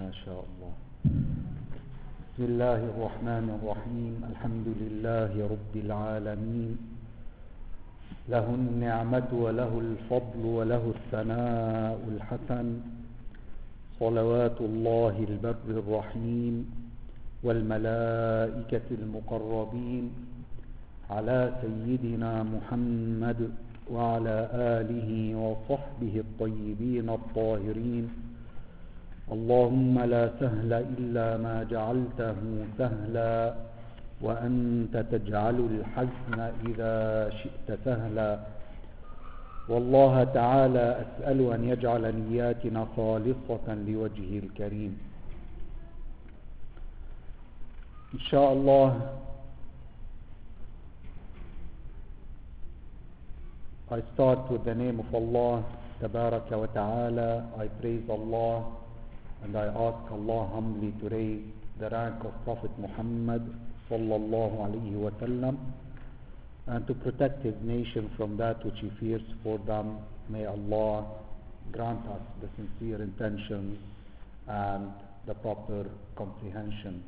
ما شاء الله. بسم الله الرحمن الرحيم. الحمد لله رب العالمين، له النعمة وله الفضل وله الثناء الحسن، صلوات الله البر الرحيم والملائكة المقربين على سيدنا محمد وعلى آله وصحبه الطيبين الطاهرين. اللهم لا سهل إلا ما جعلته سهلا، وأنت تجعل الحزن إذا شئت سهلا. والله تعالى أسأل أن يجعل نياتنا خالصة لوجهه الكريم إن شاء الله. I start with the name of Allah Tabaraka wa Ta'ala. I praise Allah and I ask Allah humbly to raise the rank of Prophet Muhammad sallallahu alayhi wa sallam and to protect his nation from that which he fears for them. May Allah grant us the sincere intentions and the proper comprehension.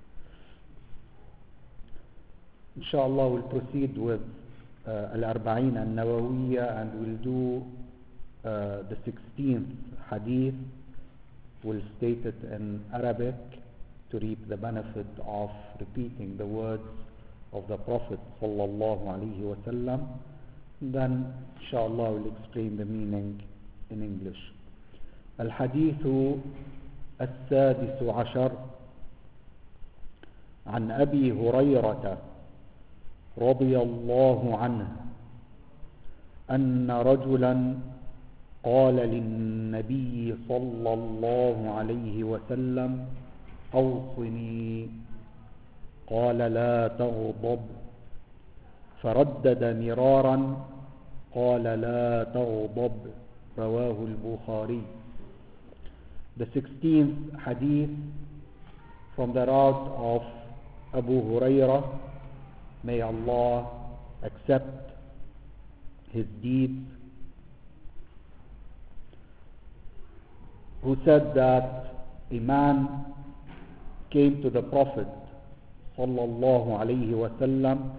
Inshallah, we'll proceed with Al-Arba'in Al-Nawawiyya, and we'll do the 16th hadith. We'll state it in Arabic to reap the benefit of repeating the words of the Prophet sallallahu alaihi wasallam. Then inshallah we'll explain the meaning in English. الحديث السادس عشر عن أبي هريرة رضي الله عنه أن رجلا قال للنبي صلى الله عليه وسلم أوصني، قال لا تغضب، فردد مرارا قال لا تغضب، رواه البخاري. The 16th hadith from the route of Abu Hurairah, may Allah accept his deeds, who said that a man came to the Prophet sallallahu alayhi wa sallam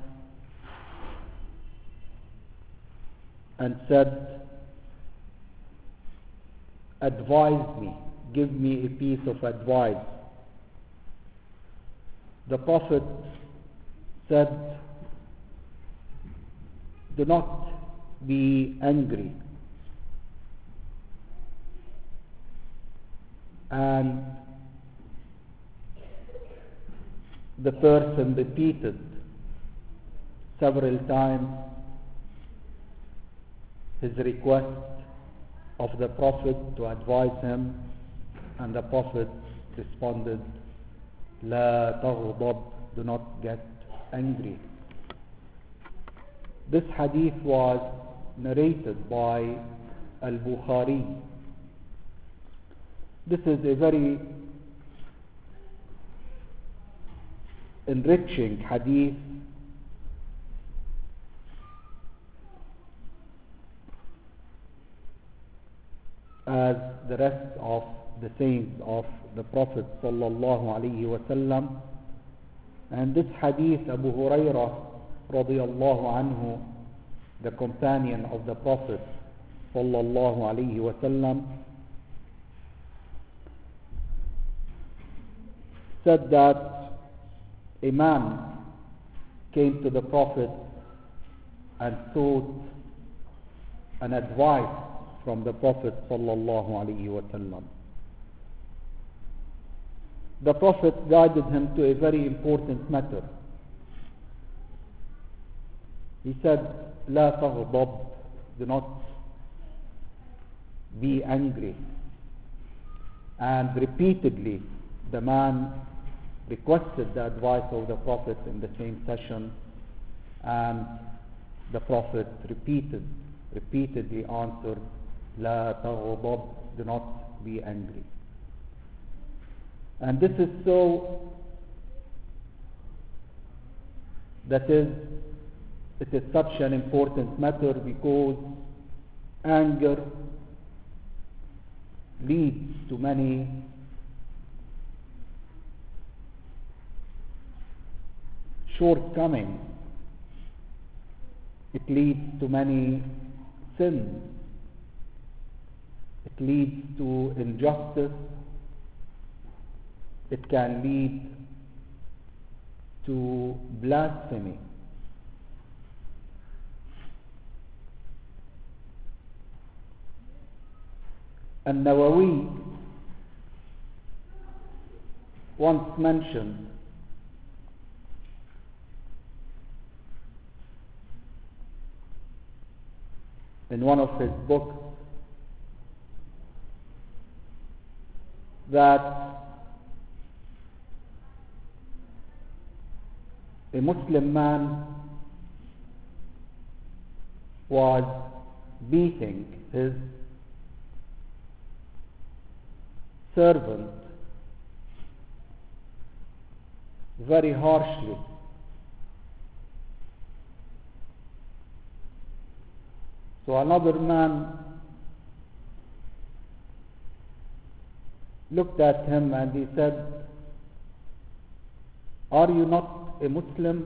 and said, advise me, give me a piece of advice. The Prophet said, do not be angry. And the person repeated several times his request of the Prophet to advise him, and the Prophet responded, La taghdab, do not get angry. This hadith was narrated by Al-Bukhari. This is a very enriching hadith as the rest of the sayings of the Prophet sallallahu alaihi wasallam. And this hadith, Abu Hurairah radiyallahu anhu, the companion of the Prophet sallallahu alaihi wasallam, said that a man came to the Prophet and sought an advice from the Prophet sallallahu alaihi wasallam. The Prophet guided him to a very important matter. He said, La taghdab, do not be angry. And repeatedly the man requested the advice of the Prophet in the same session, and the Prophet repeatedly answered, La taghdab, do not be angry. And this is so, that is, it is such an important matter because anger leads to many shortcomings, it leads to many sins. It leads to injustice. It can lead to blasphemy. An-Nawawi once mentioned in one of his books that a Muslim man was beating his servant very harshly. So another man looked at him and he said, "Are you not a Muslim?"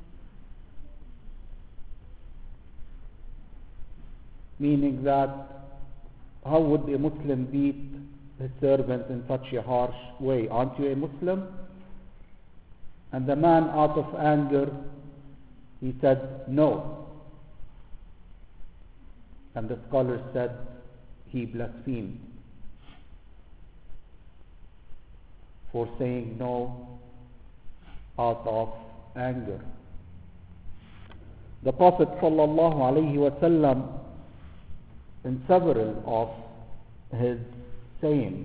Meaning that how would a Muslim beat his servant in such a harsh way? Aren't you a Muslim? And the man, out of anger, he said, "No." And the scholar said he blasphemed for saying no out of anger. The Prophet ﷺ, in several of his sayings,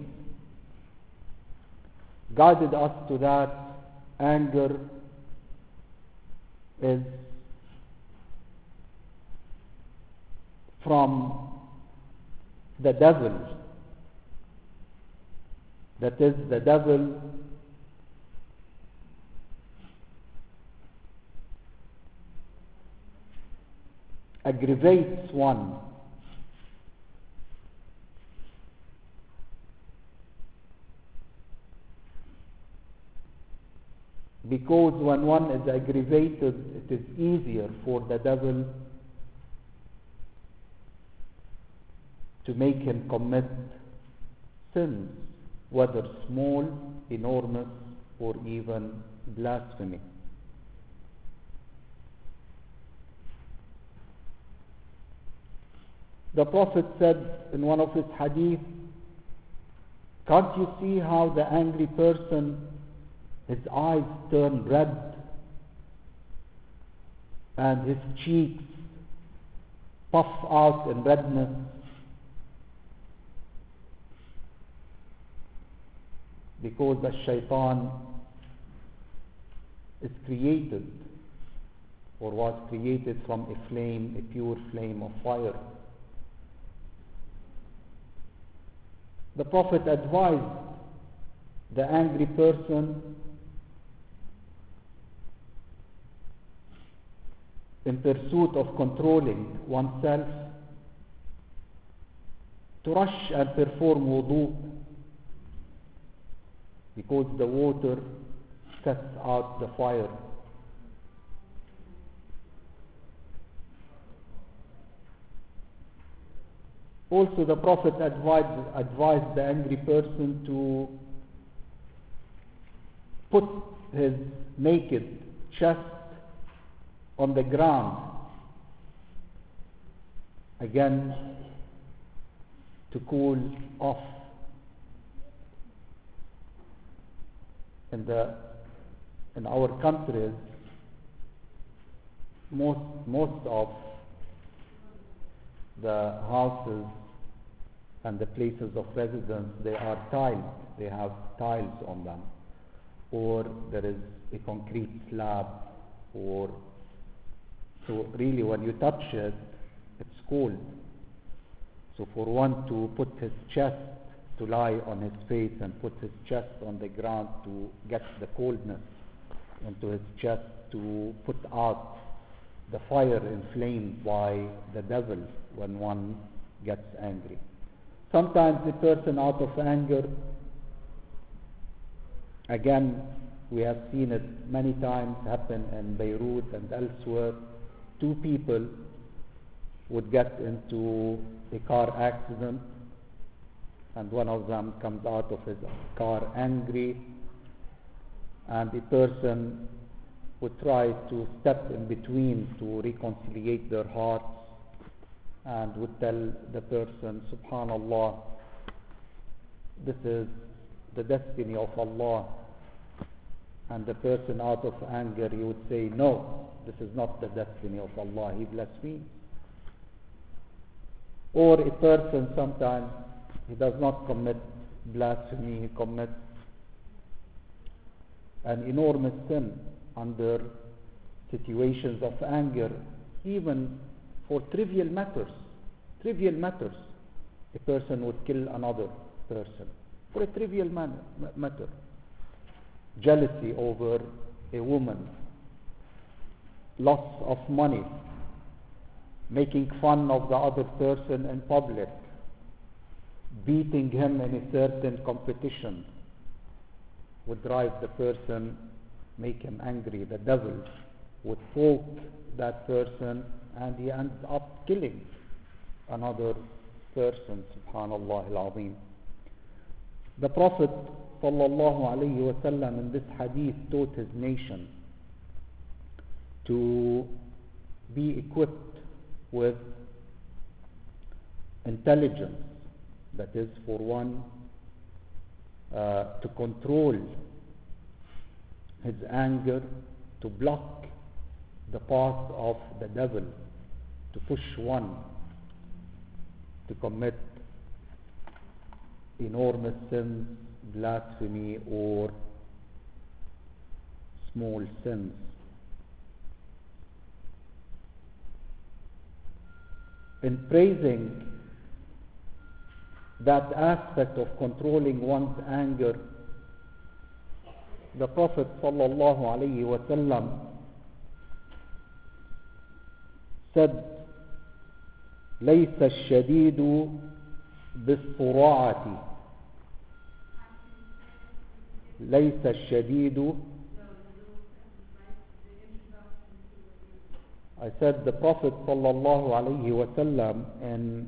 guided us to that anger is from the devil. That is, the devil aggravates one because when one is aggravated, it is easier for the devil to make him commit sins, whether small, enormous, or even blasphemy. The Prophet said in one of his hadith, "Can't you see how the angry person, his eyes turn red and his cheeks puff out in redness? Because the shaitan is created or was created from a flame, a pure flame of fire." The Prophet advised the angry person in pursuit of controlling oneself to rush and perform wudu, because the water sets out the fire. Also, the Prophet advised the angry person to put his naked chest on the ground, again to cool off. In our countries, most of the houses and the places of residence, they are tiled. They have tiles on them, or there is a concrete slab, or so really when you touch it, it's cold. So for one to put his chest, to lie on his face and put his chest on the ground to get the coldness into his chest, to put out the fire inflamed by the devil when one gets angry. Sometimes the person, out of anger, again we have seen it many times happen in Beirut and elsewhere. Two people would get into a car accident, and one of them comes out of his car angry, and the person would try to step in between to reconcile their hearts, and would tell the person, Subhanallah, this is the destiny of Allah. And the person, out of anger, he would say, no, this is not the destiny of Allah. He blasphemes. Or a person, sometimes he does not commit blasphemy, he commits an enormous sin under situations of anger, even for trivial matters. A person would kill another person for a trivial matter. Jealousy over a woman, loss of money, making fun of the other person in public, beating him in a certain competition would drive the person, make him angry. The devil would poke that person, and he ends up killing another person. Subhanallah al-Azim. The Prophet sallallahu alayhi wa sallam in this hadith taught his nation to be equipped with intelligence, that is, for one to control his anger, to block the path of the devil, to push one to commit enormous sins, blasphemy, or small sins. In praising that aspect of controlling one's anger, the Prophet sallallahu alaihi wasallam said, ليس الشديد بالصراعة ليس الشديد. I said the Prophet sallallahu alaihi wasallam, in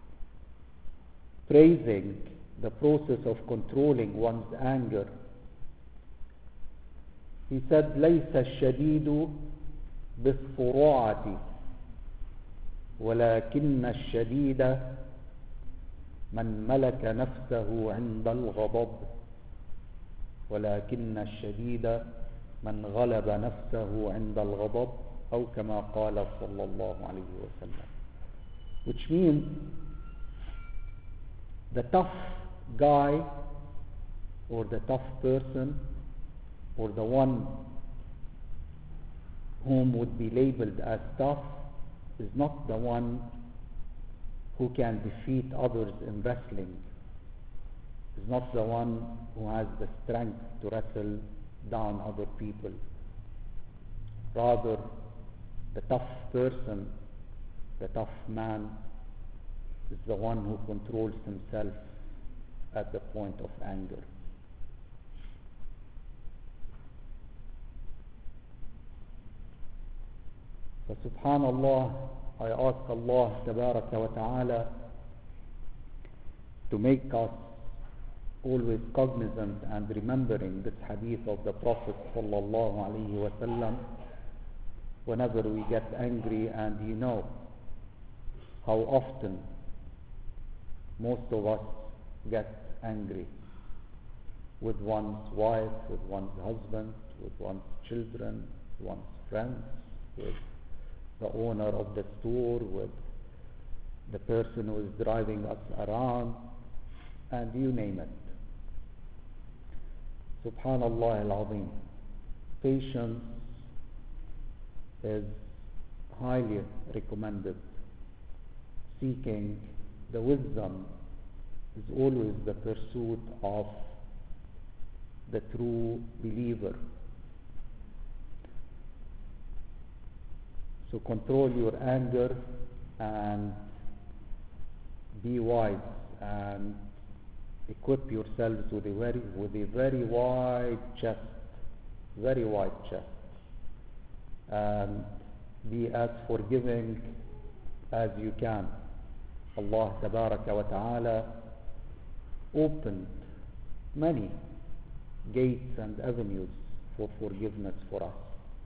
praising the process of controlling one's anger, he said ليس الشديد بالصراعة ولكن الشديد من ملك نفسه عند الغضب ولكن الشديد من غلب نفسه عند الغضب أو كما قال صلى الله عليه وسلم. Which means the tough guy or the tough person or the one whom would be labeled as tough is not the one who can defeat others in wrestling, is not the one who has the strength to wrestle down other people. Rather, the tough person, the tough man, is the one who controls himself at the point of anger. So subhanallah, I ask Allah tabaraka wa ta'ala to make us always cognizant and remembering this hadith of the Prophet sallallahu alaihi wasallam whenever we get angry. And you know how often most of us get angry with one's wife, with one's husband, with one's children, with one's friends, with the owner of the store, with the person who is driving us around, and you name it. Subhanallah al-Azim. Patience is highly recommended. Seeking the wisdom is always the pursuit of the true believer. So control your anger and be wise and equip yourselves with a very wide chest very wide chest, and be as forgiving as you can. Allah Tabaraka wa Ta'ala opened many gates and avenues for forgiveness for us.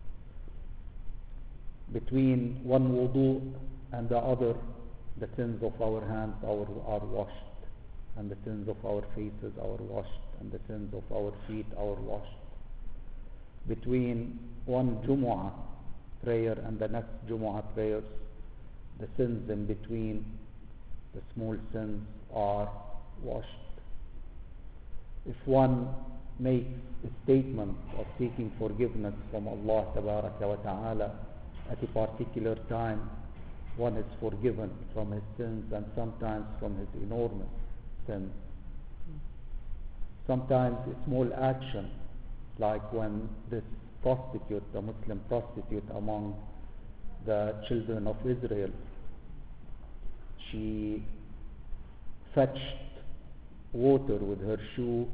Between one wudu and the other, the sins of our hands are washed, and the sins of our faces are washed, and the sins of our feet are washed. Between one Jumu'ah prayer and the next Jumu'ah prayers, the sins in between, the small sins, are washed. If one makes a statement of seeking forgiveness from Allah Tabaraka wa Ta'ala at a particular time, one is forgiven from his sins and sometimes from his enormous sins. Sometimes a small action, like when this prostitute, the Muslim prostitute among the children of Israel, she fetched water with her shoe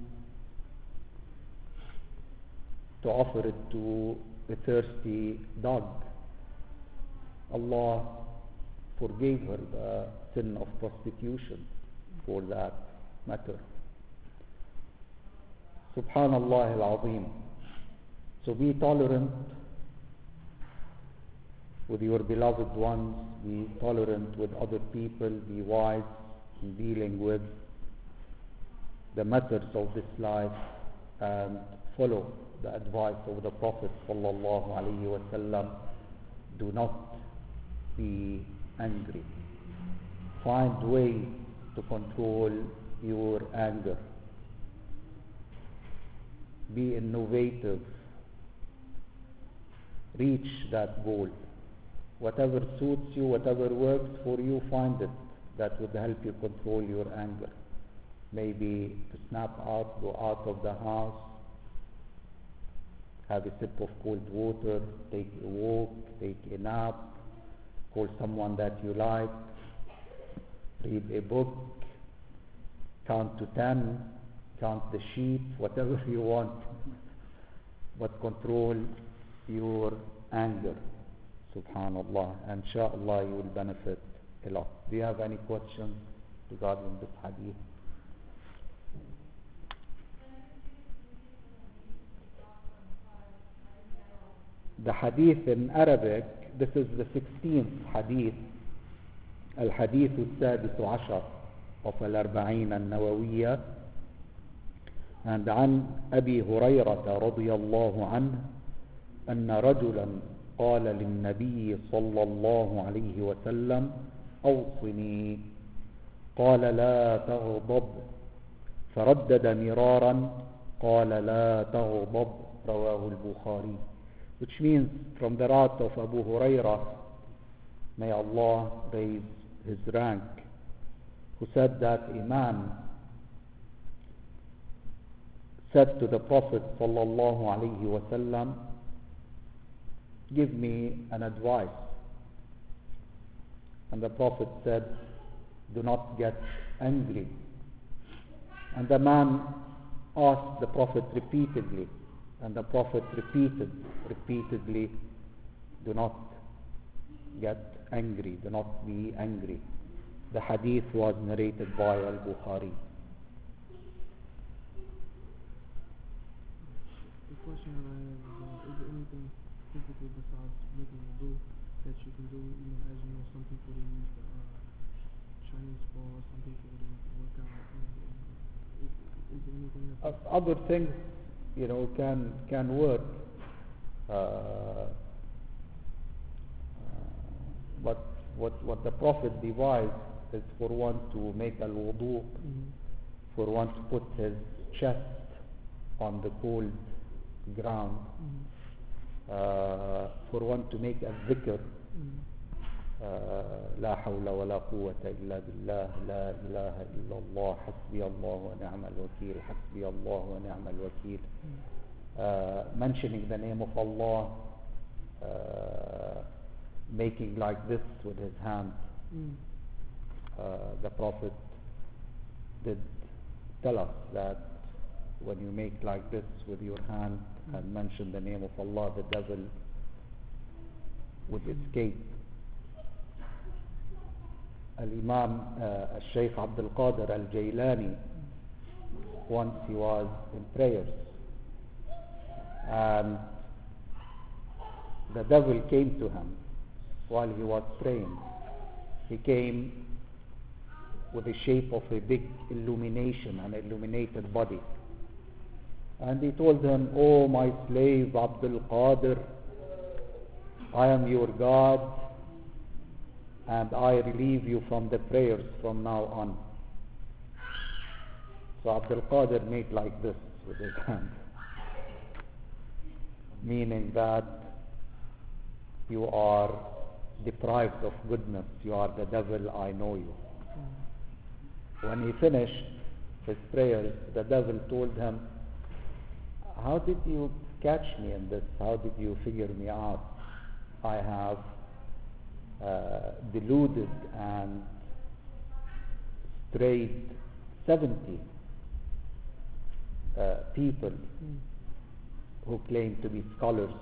to offer it to a thirsty dog. Allah forgave her the sin of prostitution for that matter. Subhanallah al-Azim. So be tolerant with your beloved ones, be tolerant with other people, be wise in dealing with the matters of this life, and follow the advice of the Prophet sallallahu alaihi wasallam. Do not be angry. Find ways to control your anger. Be innovative. Reach that goal. Whatever suits you, whatever works for you, find it. That would help you control your anger. Maybe to snap out, go out of the house, have a sip of cold water, take a walk, take a nap, call someone that you like, read a book, count to 10, count the sheep, whatever you want, but control your anger. Subhanallah. And inshallah you will benefit a lot. Do you have any questions regarding this hadith? The hadith in Arabic, this is the 16th hadith, الحديث السادس عشر of الأربعين النووية. And عن أبي هريرة رضي الله عنه أن رجلا قال للنبي صلى الله عليه وسلم أوصني، قال لا تغضب، فردد مرارا قال لا تغضب، رواه البخاري. Which means, from the wrath of Abu Hurairah, may Allah raise his rank, who said that a man said to the Prophet sallallahu alaihi wasallam, give me an advice. And the Prophet said, do not get angry. And the man asked the Prophet repeatedly, and the Prophet repeatedly, do not get angry, do not be angry. The hadith was narrated by Al-Bukhari. The question that I have is there anything physically besides making wudu that you can do? You know, as you know, some people they use the Chinese ball, some people they work out. Is there anything that Other things, can work, but what the Prophet devised is for one to make al-wudu, for one to put his chest on the cold ground, for one to make a dhikr, لا حول ولا قوة إلا بالله لا إله إلا الله حسبي الله ونعم الوكيل حسبي الله ونعم الوكيل. Mentioning the name of Allah, making like this with his hand. The Prophet did tell us that when you make like this with your hand and mention the name of Allah, the devil would escape. Al-Imam Al-Shaykh Abdul Qadir Al-Jailani, once he was in prayers and the devil came to him while he was praying. He came with the shape of a big illumination, an illuminated body. And he told him, "Oh my slave Abdul Qadir, I am your God and I relieve you from the prayers from now on." So Abdul Qadir made like this with his hand, meaning that you are deprived of goodness, you are the devil, I know you. When he finished his prayers, the devil told him, "How did you catch me in this? How did you figure me out? I have deluded and strayed 70 people who claim to be scholars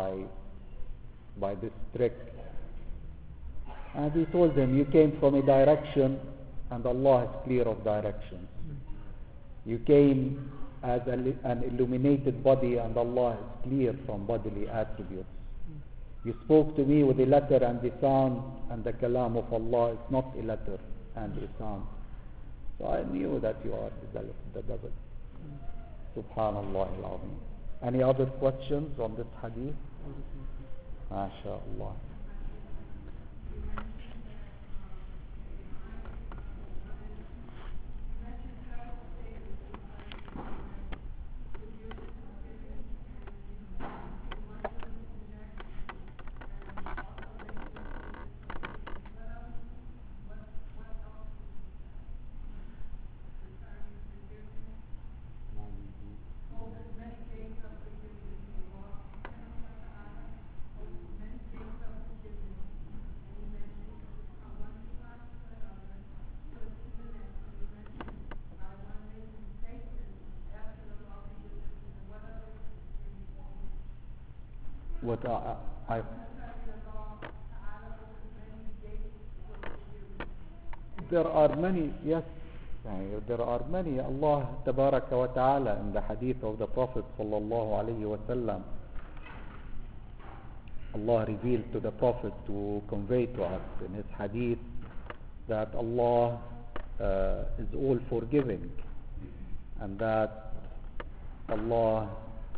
by this trick." And he told them, "You came from a direction and Allah is clear of directions. You came as an illuminated body and Allah is clear from bodily attributes. You spoke to me with a letter and a sound, and the kalam of Allah is not a letter and a sound. So I knew that you are the devil." Subhanallah al-Azim. Any other questions on this hadith? MashaAllah. What there are many, yes, there are many. Allah Tabaraka wa Ta'ala in the hadith of the Prophet sallallahu alayhi wa sallam, Allah revealed to the Prophet to convey to us in his hadith that Allah is all forgiving and that Allah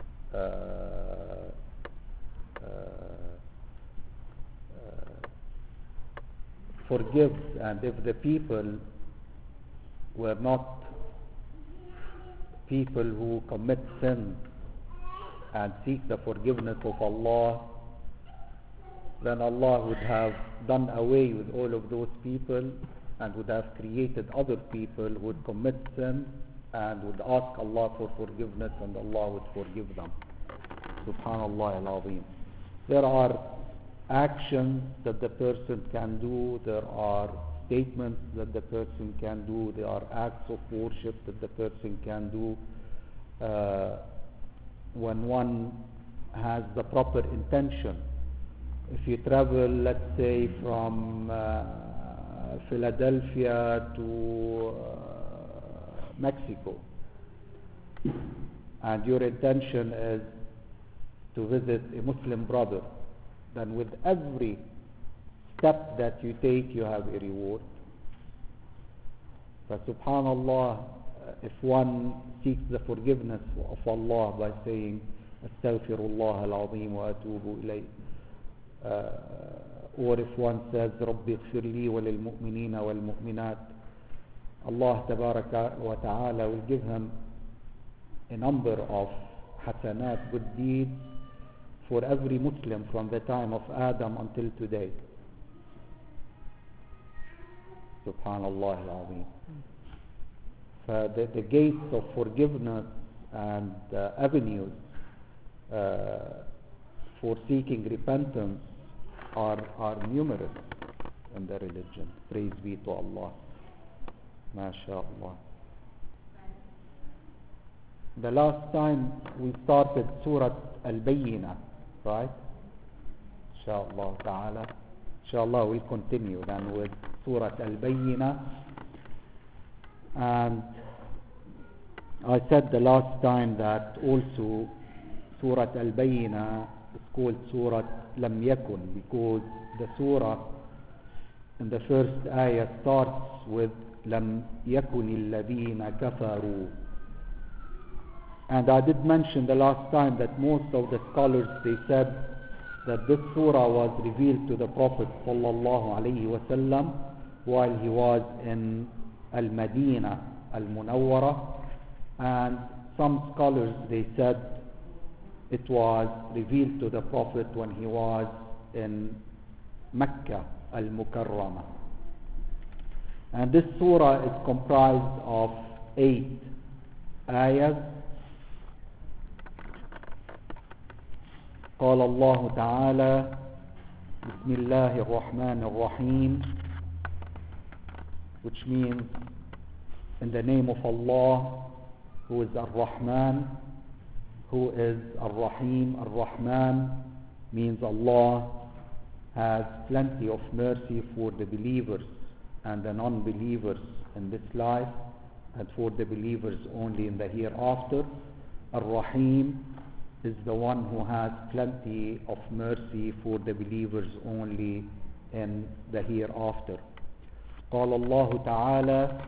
forgives, and if the people were not people who commit sin and seek the forgiveness of Allah, then Allah would have done away with all of those people and would have created other people who would commit sin and would ask Allah for forgiveness, and Allah would forgive them. Subhanallah al-Azim. There are actions that the person can do, there are statements that the person can do, there are acts of worship that the person can do when one has the proper intention. If you travel, let's say, from Philadelphia to Mexico, and your intention is to visit a Muslim brother, then with every step that you take, you have a reward. But subhanallah, if one seeks the forgiveness of Allah by saying, Astaghfirullah al-Azim wa atubu ilayh, or if one says, Rabbi ighfirli wa lil mu'minina wal mu'minat, Allah Tabaraka wa Ta'ala will give him a number of hasanat, good deeds, for every Muslim from the time of Adam until today. Subhanallah al-Azim. The gates of forgiveness and avenues for seeking repentance are numerous in the religion. Praise be to Allah. MashaAllah. The last time we started Surah Al-Bayyinah, right? Inshallah ta'ala. Inshallah we'll continue then with Surah Al-Bayyinah. And I said the last time that also Surah Al-Bayyinah is called Surah Lam Yakun because the surah in the first ayah starts with Lam Yakun alladhina kafaru. And I did mention the last time that most of the scholars, they said that this surah was revealed to the Prophet sallallahu alaihi wasallam while he was in Al-Madinah Al-Munawwara, and some scholars, they said it was revealed to the Prophet when he was in Mecca Al-Mukarramah. And this surah is comprised of 8 ayahs. قال الله تعالى بسم الله الرحمن الرحيم, which means in the name of Allah, who is Ar-Rahman, who is Ar-Rahim. Ar-Rahman means Allah has plenty of mercy for the believers and the non-believers in this life, and for the believers only in the hereafter. Ar-Rahim is the one who has plenty of mercy for the believers only in the hereafter. قال الله تعالى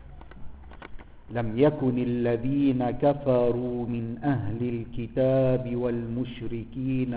لم يكن الذين كفروا من أهل الكتاب والمشركين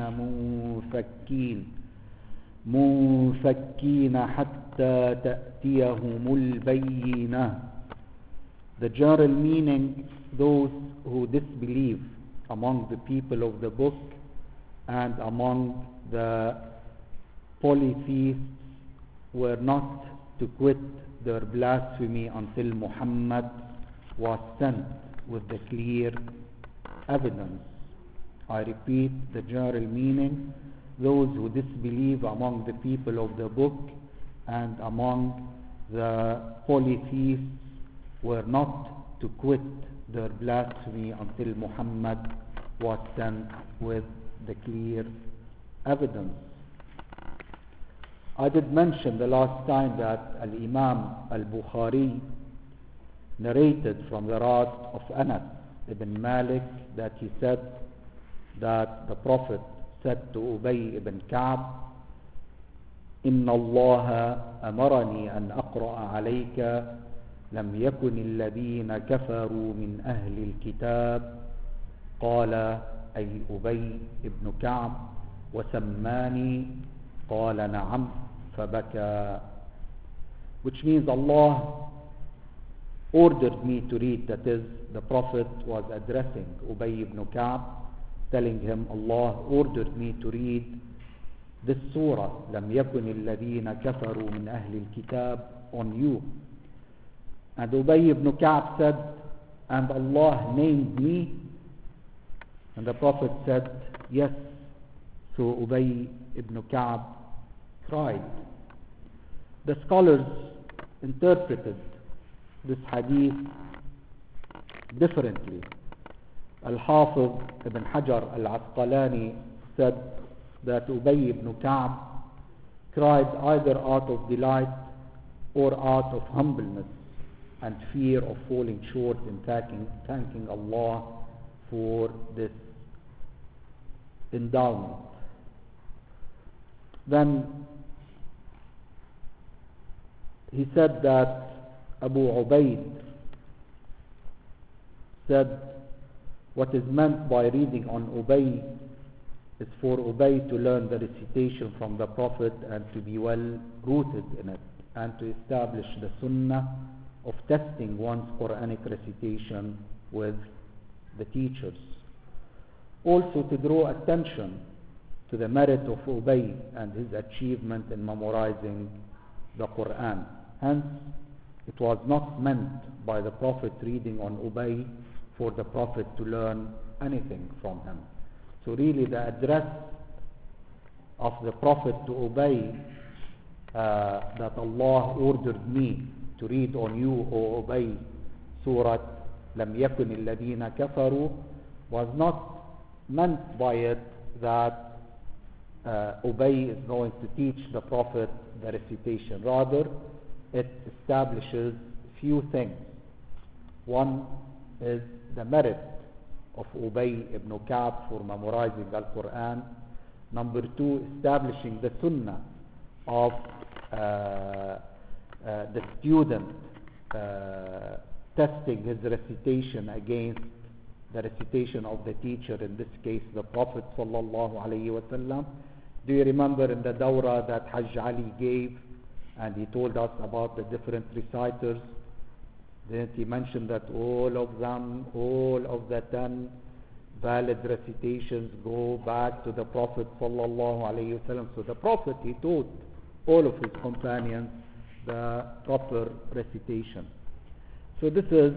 منفكين حتى تأتيهم البينة. The general meaning, those who disbelieve among the people of the book and among the polytheists were not to quit their blasphemy until Muhammad was sent with the clear evidence. I repeat the general meaning, those who disbelieve among the people of the book and among the polytheists were not to quit their blasphemy until Muhammad was sent with the clear evidence. I did mention the last time that Al-Imam Al-Bukhari narrated from the wrath of Anas ibn Malik that he said that the Prophet said to Ubay ibn Ka'b, إن الله أمرني أن أقرأ عليك لم يكن الذين كفروا من أهل الكتاب. قال أي أبي ابن كعب وسماني قال نعم فبكى. Which means Allah ordered me to read, that is, the Prophet was addressing Ubay ibn Ka'b, telling him Allah ordered me to read this surah لم يكن الذين كفروا من أهل الكتاب on you. And Ubay ibn Ka'b said, and Allah named me? And the Prophet said, yes. So Ubay ibn Ka'b cried. The scholars interpreted this hadith differently. Al-Hafiz ibn Hajar al-Asqalani said that Ubay ibn Ka'b cried either out of delight or out of humbleness and fear of falling short in thanking Allah for this endowment. Then he said that Abu Ubaid said what is meant by reading on Ubay is for Ubay to learn the recitation from the Prophet and to be well rooted in it, and to establish the sunnah of testing one's Quranic recitation with the teachers. Also to draw attention to the merit of Ubay and his achievement in memorizing the Quran. Hence, it was not meant by the Prophet reading on Ubay for the Prophet to learn anything from him. So really the address of the Prophet to Ubay, that Allah ordered me to read on you, O Ubay, Surah لم يكن الذين كفروا was not meant by it that Ubay is going to teach the Prophet the recitation. Rather, it establishes few things. One is the merit of Ubay ibn Ka'b for memorizing Al-Quran. Number two, establishing the sunnah of the student testing his recitation against the recitation of the teacher, in this case the Prophet sallallahu alaihi wasallam. Do you remember in the dawrah that Hajj Ali gave, and he told us about the different reciters? Then he mentioned that all of them, all of the 10 valid recitations go back to the Prophet sallallahu alaihi wasallam. So the Prophet, he taught all of his companions the proper recitation. So this is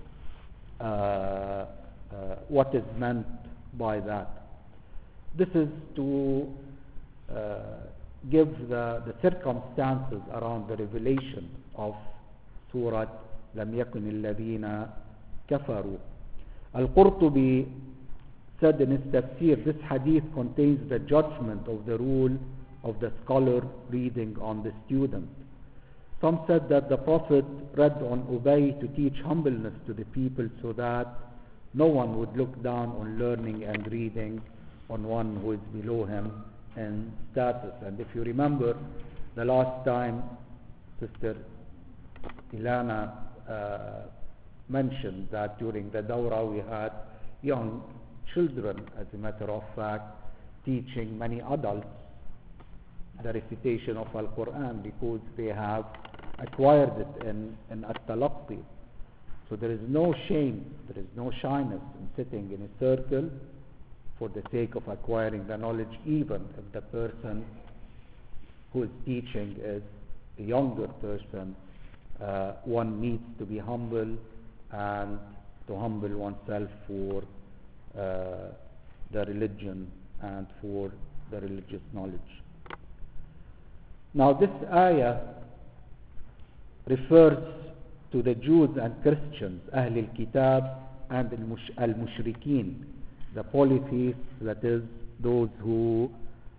what is meant by that. This is to give the circumstances around the revelation of Surah لم يكن الذين كفروا. Al-Qurtubi said in his tafsir, this hadith contains the judgment of the rule of the scholar reading on the student. Some said that the Prophet read on Ubay to teach humbleness to the people so that no one would look down on learning and reading on one who is below him in status. And if you remember the last time Sister Ilana mentioned that during the dawrah we had young children, as a matter of fact, teaching many adults the recitation of Al-Quran because they have acquired it in at-talaqqi. So there is no shame, there is no shyness in sitting in a circle for the sake of acquiring the knowledge, even if the person who is teaching is a younger person. One needs to be humble and to humble oneself for the religion and for the religious knowledge. Now this ayah refers to the Jews and Christians, Ahl al-Kitab and al-Mushrikeen, the polytheists, that is, those who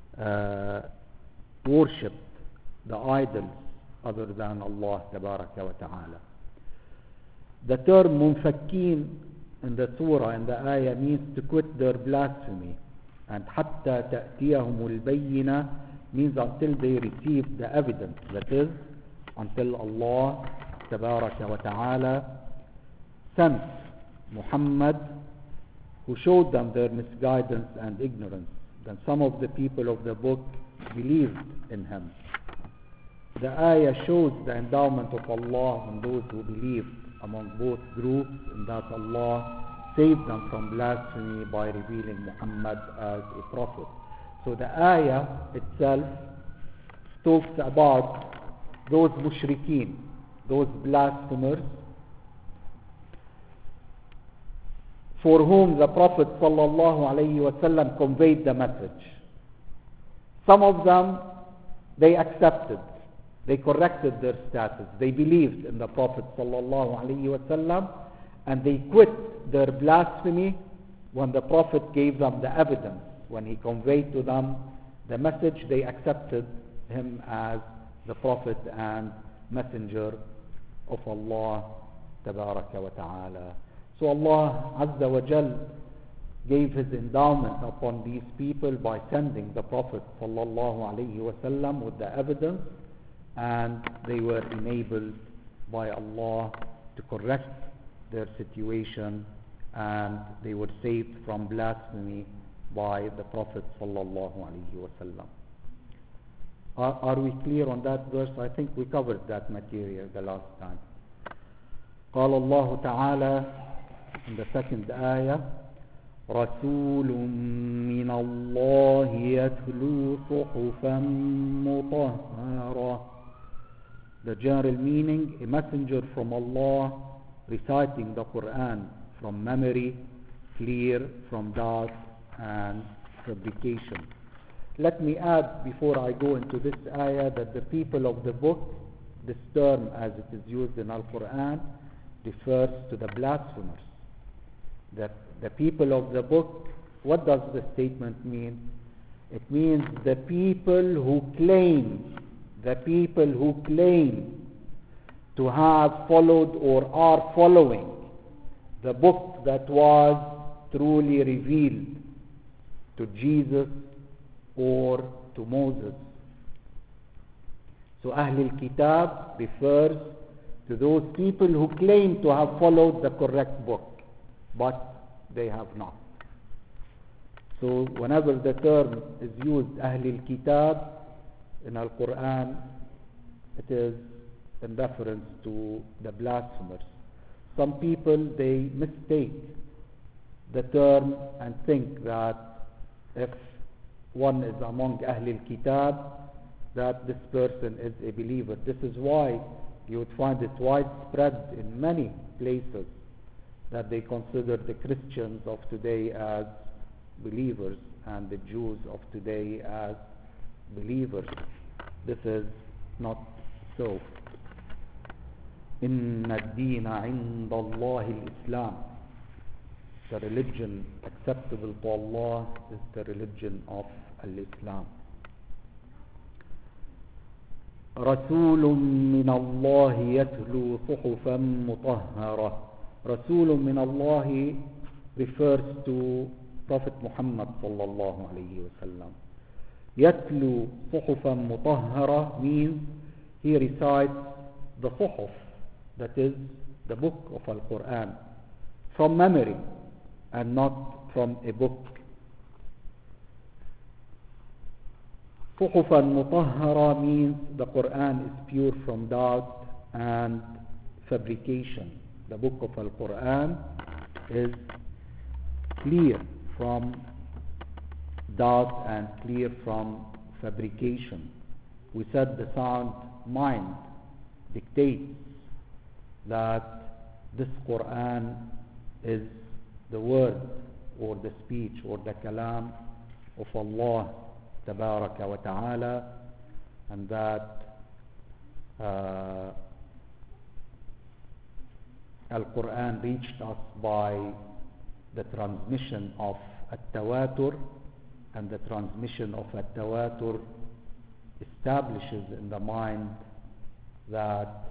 worship the idols other than Allah Tabaraka wa Ta'ala. The term munfakin in the surah, in the ayah, means to quit their blasphemy, and hatta ta'tiyahumul bayyina means until they receive the evidence, that is, until Allah Tabaraka wa Ta'ala sent Muhammad, who showed them their misguidance and ignorance. Then some of the people of the book believed in him. The ayah shows the endowment of Allah on those who believed among both groups, and that Allah saved them from blasphemy by revealing Muhammad as a prophet. So the ayah itself talks about those mushrikeen, those blasphemers, for whom the Prophet sallallahu alaihi wasallam conveyed the message. Some of them, they accepted, they corrected their status, they believed in the Prophet sallallahu alaihi wasallam, and they quit their blasphemy when the Prophet gave them the evidence. When he conveyed to them the message, they accepted him as the Prophet and Messenger of Allah Tabaraka wa Ta'ala. So Allah Azza wa Jal gave his endowment upon these people by sending the Prophet sallallahu alaihi wasallam with the evidence, and they were enabled by Allah to correct their situation, and they were saved from blasphemy by the Prophet sallallahu alaihi wasallam. Are we clear on that verse? I think we covered that material the last time. قال الله تعالى in the second ayah, رسول من الله يتلو صحفا مطهرة. The general meaning, a messenger from Allah reciting the Quran from memory, clear from doubt and fabrication. Let me add before I go into this ayah that the people of the book, this term as it is used in Al-Quran, refers to the blasphemers. The people of the book, what does the statement mean? It means the people who claim to have followed or are following the book that was truly revealed to Jesus or to Moses. So Ahlul Kitab refers to those people who claim to have followed the correct book, but they have not. So whenever the term is used, Ahlul Kitab, in Al-Quran, it is in reference to the blasphemers. Some people, they mistake the term and think that if one is among Ahlul Kitab, that this person is a believer. This is why you would find it widespread in many places that they consider the Christians of today as believers and the Jews of today as believers. This is not so. Inna ad-deena 'inda Allahi al-Islam. The religion acceptable to Allah is the religion of al-Islam. رسول من الله يتلو صحفا مطهرة. رسول من الله refers to Prophet Muhammad sallallahu alayhi wa sallam. يتلو صحفا مطهرة means he recites the صحف, that is the book of Al-Quran, from memory and not from a book. صحفا مطهرة means the Quran is pure from doubt and fabrication. The book of Al-Quran is clear from doubt and clear from fabrication. We said the sound mind dictates that this Quran is the word or the speech or the kalam of Allah Tabaraka wa Ta'ala, and that Al-Quran reached us by the transmission of At-Tawatur, and the transmission of At-Tawatur establishes in the mind that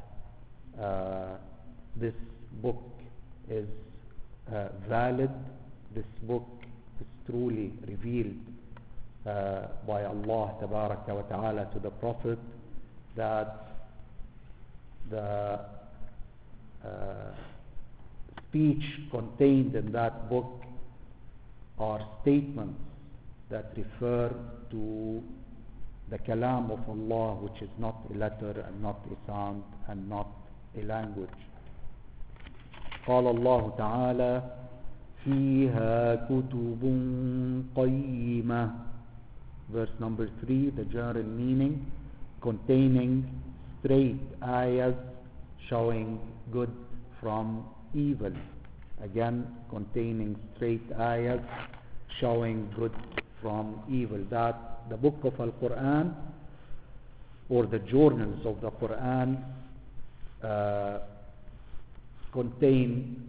this book is valid, this book is truly revealed by Allah Tabaraka wa Ta'ala to the Prophet, that the speech contained in that book are statements that refer to the kalam of Allah, which is not a letter and not a sound and not a language. قال الله تعالى فيها كتب قيمة. Verse number 3, the general meaning, containing straight ayahs showing good from evil. Again, containing straight ayahs showing good from evil. That the book of Al-Quran or the journals of the Quran contain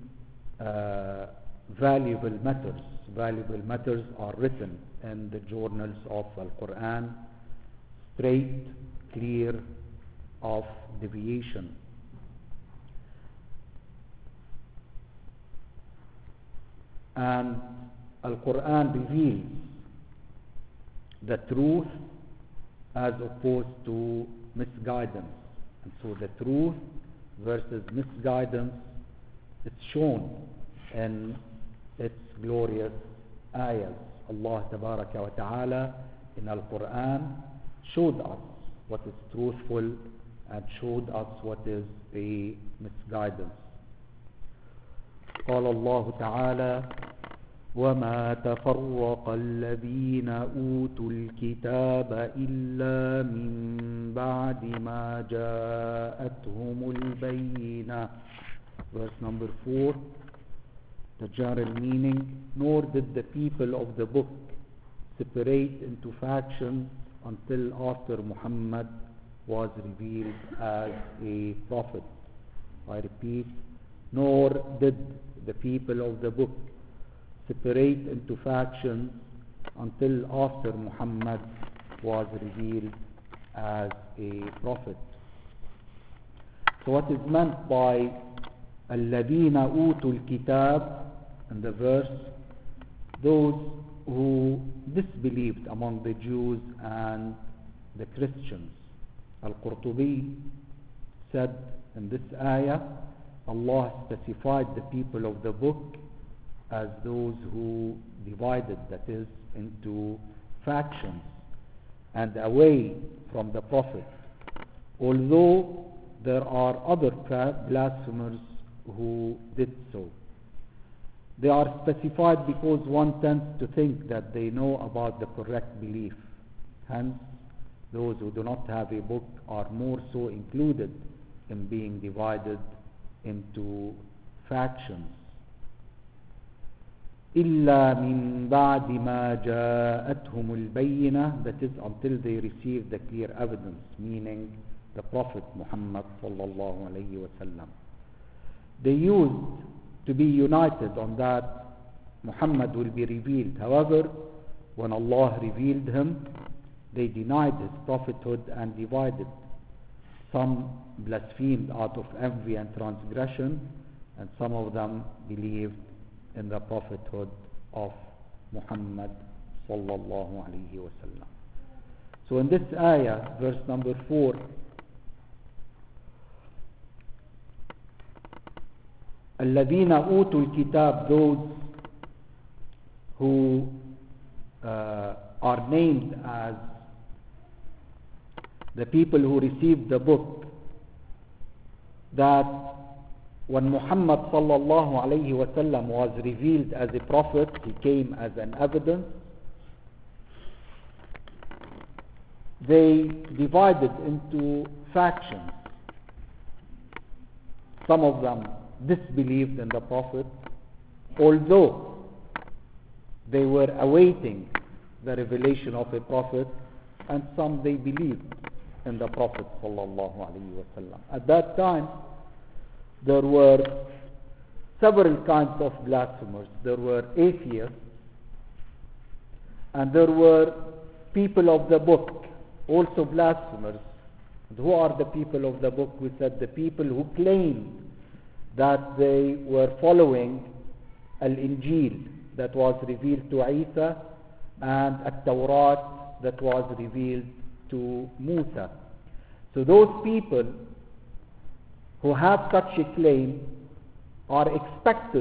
valuable matters. Valuable matters are written in the journals of Al-Quran, straight, clear of deviation. And Al-Quran reveals the truth as opposed to misguidance. And so the truth versus misguidance is shown in its glorious ayahs. Allah Tabaraka wa Ta'ala in Al-Quran showed us what is truthful and showed us what is a misguidance. قال الله تعالى وما تفرق الذين أوتوا الكتاب إلا من بعد ما جاءتهم البينة. Verse number 4, the general meaning, nor did the people of the book separate into factions until after Muhammad was revealed as a prophet. I repeat, nor did the people of the book separate into factions until after Muhammad was revealed as a prophet. So what is meant by الَّذِينَ أُوتُوا الْكِتَابِ in the verse? Those who disbelieved among the Jews and the Christians. Al-Qurtubi said in this ayah, Allah specified the people of the book as those who divided, that is, into factions and away from the Prophet, although there are other blasphemers who did so. They are specified because one tends to think that they know about the correct belief. Hence, those who do not have a book are more so included in being divided into factions. إِلَّا مِن بَعْدِ مَا جَاءَتْهُمُ الْبَيِّنَةِ, that is, until they receive the clear evidence, meaning the Prophet Muhammad sallallahu alayhi wa sallam. They used to be united on that Muhammad will be revealed. However, when Allah revealed him, they denied his prophethood and divided. Some blasphemed out of envy and transgression, and some of them believed in the prophethood of Muhammad sallallahu alayhi wa sallam. So in this ayah, verse number 4, الَّذِينَ أُوتُوا الْكِتَابِ, those who are named as the people who received the book, that when Muhammad sallallahu alayhi wa sallam was revealed as a prophet, he came as an evidence. They divided into factions. Some of them disbelieved in the Prophet, although they were awaiting the revelation of a Prophet, and some they believed in the Prophet sallallahu alaihi wasallam. At that time, there were several kinds of blasphemers. There were atheists, and there were people of the book, also blasphemers. And who are the people of the book? We said the people who claimed that they were following Al-Injil that was revealed to Isa, and At-Tawrat that was revealed to Musa. So those people who have such a claim are expected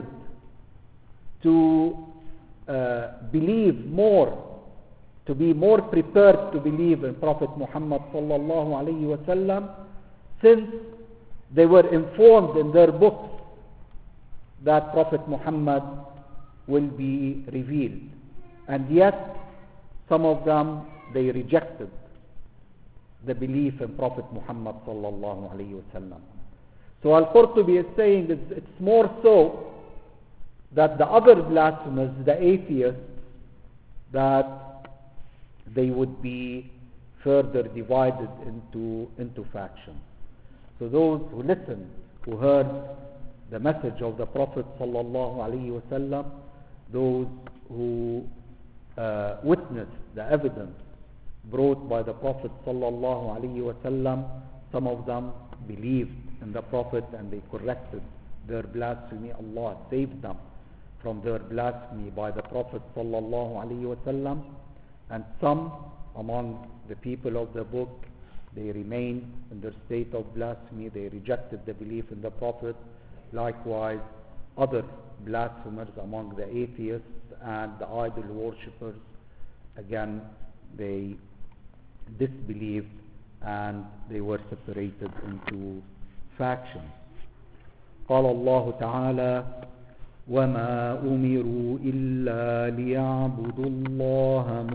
to believe more, to be more prepared to believe in Prophet Muhammad sallallahu alayhi wa sallam, since they were informed in their books that Prophet Muhammad will be revealed. And yet, some of them, they rejected the belief in Prophet Muhammad sallallahu alayhi wa sallam. So Al-Qurtubi is saying it's more so that the other blasphemers, the atheists, that they would be further divided into factions. So those who listened, who heard the message of the Prophet sallallahu alaihi wasallam, those who witnessed the evidence brought by the Prophet sallallahu alaihi wasallam, some of them believed in the Prophet and they corrected their blasphemy. Allah saved them from their blasphemy by the Prophet sallallahu alaihi wasallam. And some among the people of the book, they remained in their state of blasphemy. They rejected the belief in the Prophet. Likewise, other blasphemers among the atheists and the idol worshippers, again, they disbelieved and they were separated into factions. قال الله تعالى: وما أمروا إلا ليعبدوا الله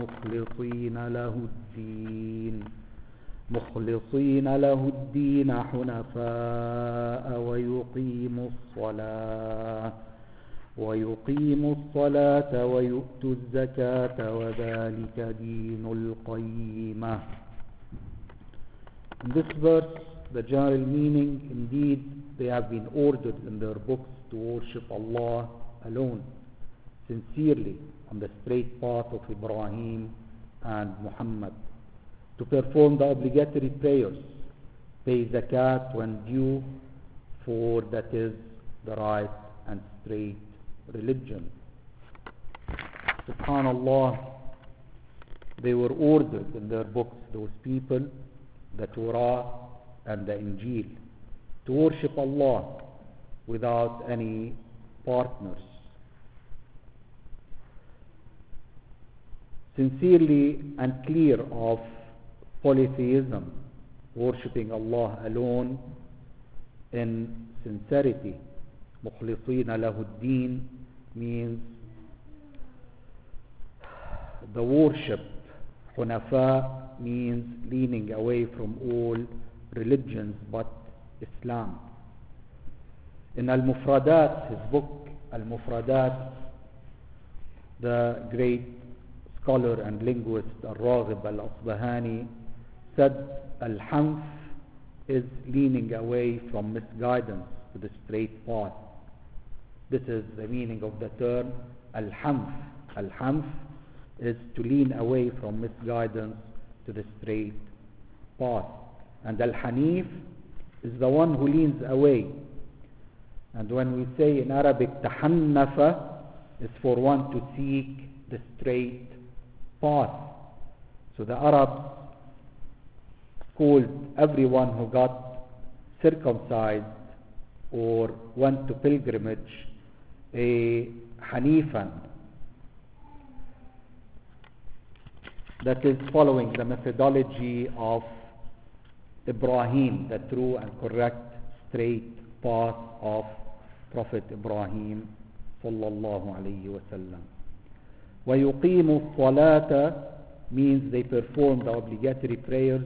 مخلصين له الدين حنفاء ويقيموا الصلاة ويؤتوا الزكاة وذلك دين القيمة. In this verse, the general meaning, indeed, they have been ordered in their books to worship Allah alone, sincerely, on the straight path of Ibrahim and Muhammad, to perform the obligatory prayers, pay zakat when due, for that is the right and straight religion. Subhanallah, they were ordered in their books, those people, the Torah and the Injil, to worship Allah without any partners, sincerely and clear of polytheism, worshipping Allah alone in sincerity. مخلصين له الدين means the worship. Hunafa means leaning away from all religions but Islam. In Al-Mufradat, his book Al-Mufradat, the great scholar and linguist Al-Raghib Al-Asbahani said Al-Hanf is leaning away from misguidance to the straight path. This is the meaning of the term Al-Hanf. Al-Hanf is to lean away from misguidance to the straight path. And Al-Hanif is the one who leans away. And when we say in Arabic Tahannafa, is for one to seek the straight path. So the Arabs called everyone who got circumcised or went to pilgrimage a Hanifan, that is following the methodology of Ibrahim, the true and correct straight path of Prophet Ibrahim sallallahu alayhi wa sallam. وَيُقِيمُ الصَّلَاةَ means they perform the obligatory prayers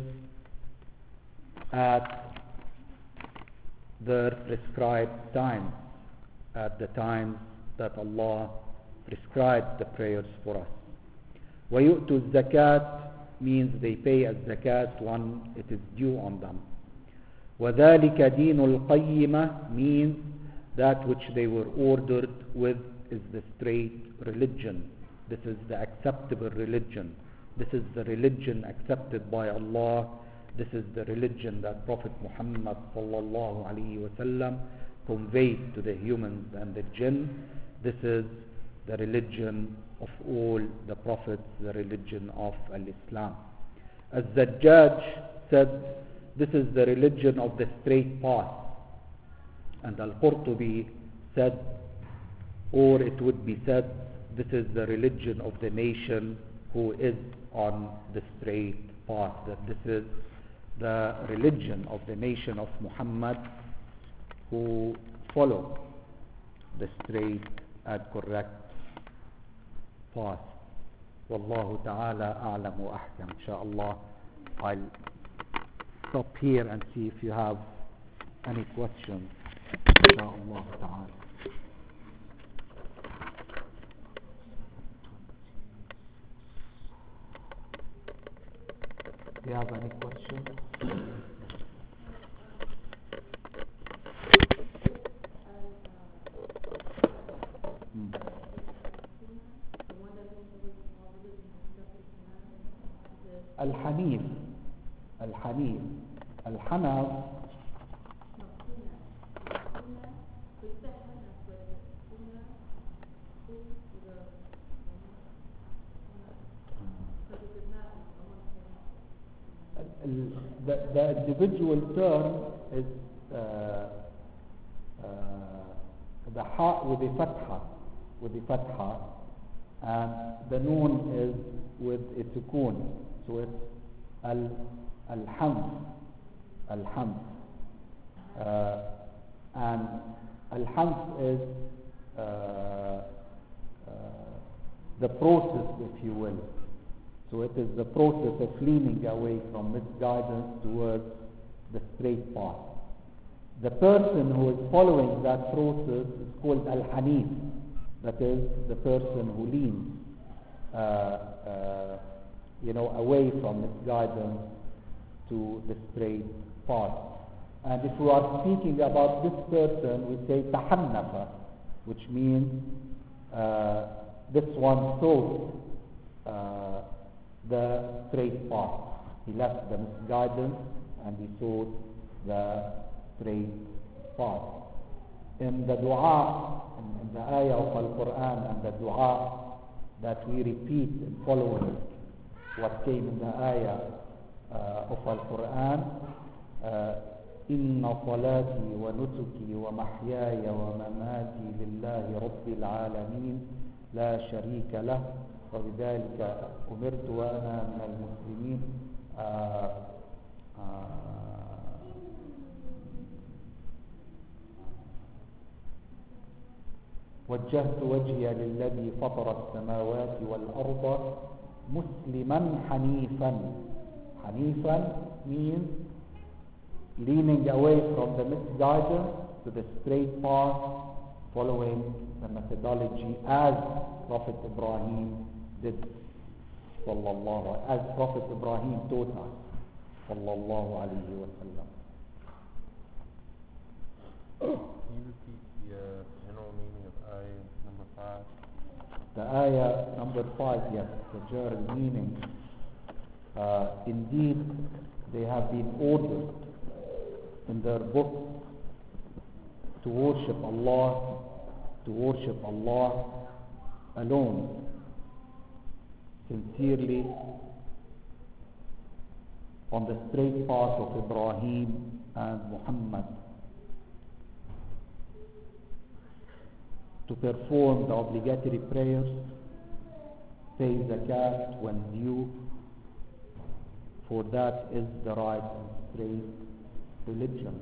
at their prescribed times, at the times that Allah prescribed the prayers for us. وَيُؤْتُ الزَّكَاةِ means they pay as zakat when it is due on them. وَذَلِكَ دِينُ الْقَيِّمَةِ means that which they were ordered with is the straight religion. This is the acceptable religion. This is the religion accepted by Allah. This is the religion that Prophet Muhammad sallallahu alaihi wasallam conveyed to the humans and the jinn. This is the religion of all the prophets, the religion of Al-Islam. As Zajjaj said, this is the religion of the straight path. And Al-Qurtubi said, or it would be said, this is the religion of the nation who is on the straight path. That this is the religion of the nation of Muhammad who follow the straight and correct path. Wallahu ta'ala a'lam wa ahkam. Inshallah, I'll stop here and see if you have any questions. Inshallah ta'ala. Do you have any questions? Al-Hanif, Al-Hanif, Al-Hanaf. The individual term is the ha with the fatha, and the noon is with a sukun. So it's al-hamd, and al-hamd is the process, if you will. So it is the process of leaning away from misguidance towards the straight path. The person who is following that process is called al-hanif. That is the person who leans away from misguidance to the straight path. And if we are speaking about this person, we say tahannafa, which means this one sought the straight path. He left the misguidance and he sought the straight path. In the dua, in the ayah of Al-Quran and the dua that we repeat in following what came in the ayah of Al-Quran, إن صلاتي ونسكي ومحياي ومماتي لله رب العالمين لا شريك له وبذلك أمرت وأنا من المسلمين. وجهت وجهي للذي فطر السماوات والأرض مسلما حنيفا. حنيفا means leaning away from the misguidance to the straight path, following the methodology as Prophet Ibrahim did, sallallahu, as Prophet Ibrahim taught us, sallallahu alayhi wa sallam. Can you repeat the general meaning of ayah number 5? The ayah number 5, yes, the general meaning. Indeed, they have been ordered in their book to worship Allah alone, sincerely, on the straight path of Ibrahim and Muhammad, to perform the obligatory prayers, pay zakat when due, for that is the right and straight religion.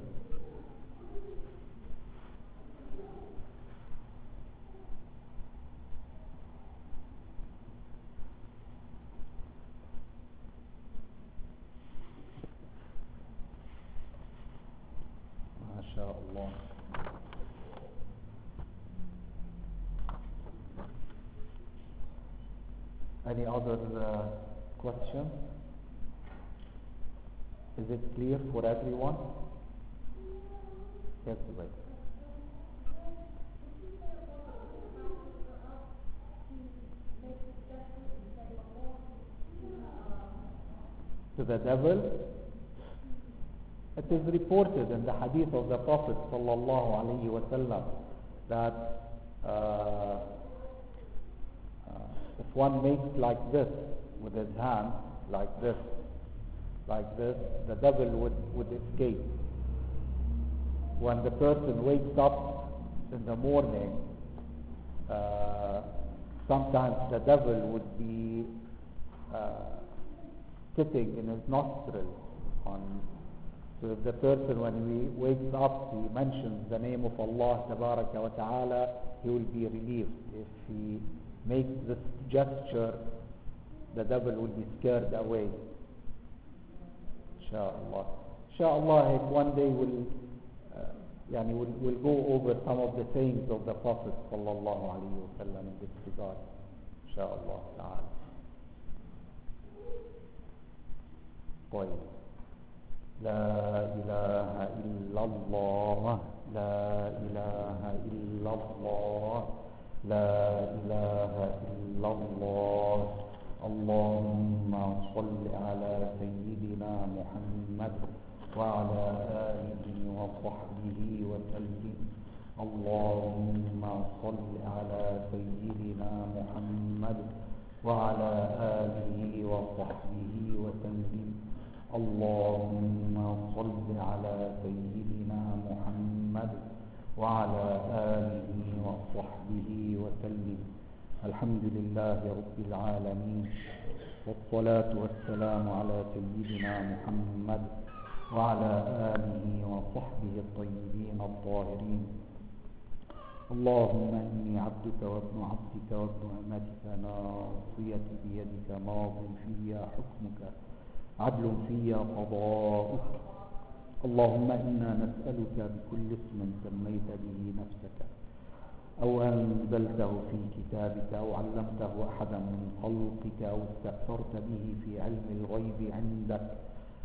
MashaAllah. Any other question? Is it clear for everyone? Yes, right. To the devil? It is reported in the hadith of the Prophet sallallahu alaihi wasallam that if one makes like this with his hand, like this, the devil would escape. When the person wakes up in the morning, sometimes the devil would be sitting in his nostril. So if the person, when he wakes up, he mentions the name of Allah tabaraka wa ta'ala, he will be relieved. If he makes this gesture, the devil will be scared away. Inshallah. Inshallah, one day we'll go over some of the sayings of the Prophet sallallahu alaihi wasallam in this regard. Inshallah ta'ala. طيب. لا إله إلا الله لا إله إلا الله لا إله إلا الله اللهم صل على سيدنا محمد وعلى آله وصحبه وسلم اللهم صل على سيدنا محمد وعلى آله وصحبه وسلم اللهم صل على سيدنا محمد وعلى آله وصحبه وسلم. الحمد لله رب العالمين والصلاة والسلام على سيدنا محمد وعلى آله وصحبه الطيبين الطاهرين. اللهم إني عبدك وابن عبدك وابن أمتك ناصيتي بيدك ماض في حكمك عدل في قضاؤك. اللهم إنا نسألك بكل اسم سميت به نفسك أو أنزلته في كتابك أو علمته أحدا من خلقك أو استأثرت به في علم الغيب عندك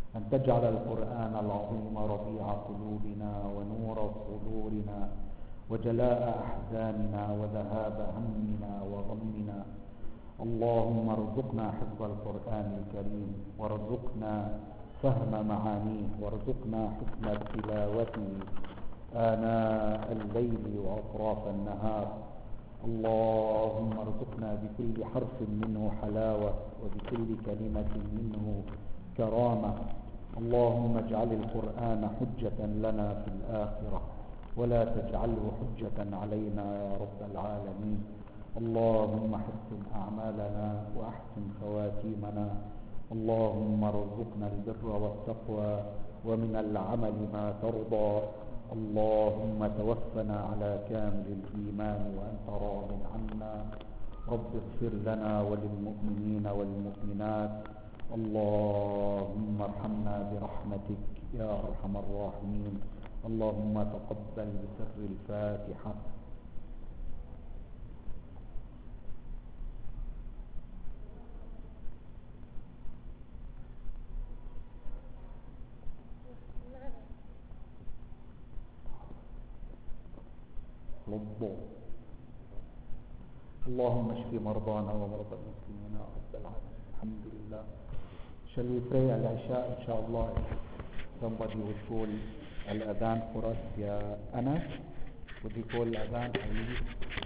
أن تجعل القرآن العظيم ربيع قلوبنا ونور صدورنا وجلاء أحزاننا وذهاب همنا وغمنا. اللهم ارزقنا حفظ القرآن الكريم، وارزقنا فهم معانيه، وارزقنا حسن تلاوته آناء الليل وأطراف النهار. اللهم ارزقنا بكل حرف منه حلاوة، وبكل كلمة منه كرامة. اللهم اجعل القرآن حجة لنا في الآخرة، ولا تجعله حجة علينا يا رب العالمين. اللهم حسن أعمالنا وأحسن خواتيمنا. اللهم ارزقنا البر والتقوى ومن العمل ما ترضى. اللهم توفنا على كامل الإيمان وأنت راض عنا. رب اغفر لنا وللمؤمنين والمؤمنات. اللهم ارحمنا برحمتك يا أرحم الراحمين. اللهم تقبل بسر الفاتحة. اللهم اشف مرضانا ومرضى المسلمين يا رب العالمين. الحمد لله. Shall we pray al-Isha inshallah? Somebody would call al-Adhan for us, ya Anas. Would you call al-Adhan?